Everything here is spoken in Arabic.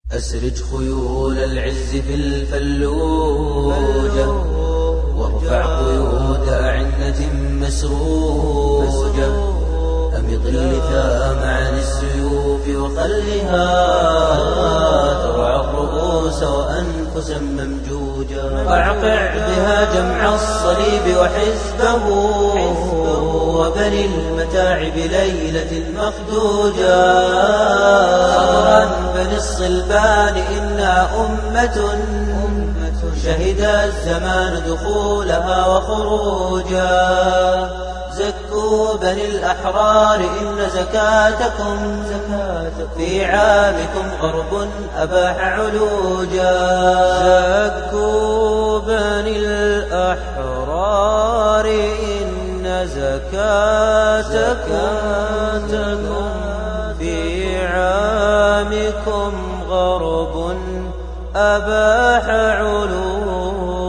أسرج خيول العز في الفلوجة، وارفع قيود أعنة مسروجة. أمض اللثام عن السيوف وخلها ترعى الرؤوس وأنفسا ممجوجة. أعقع بها جمع الصليب وحزبه، وبني المتاعب ليلة مخدوجة. صبرا بني الصلبان إنا أمة، شهد الزمان دخولها وخروجا. زكوا بني الأحرار إن زكاتكم في عامكم غرب أباح علوجا. زكوا بني الأحرار إن زكاتكم في عامكم غرب أباح علوجا.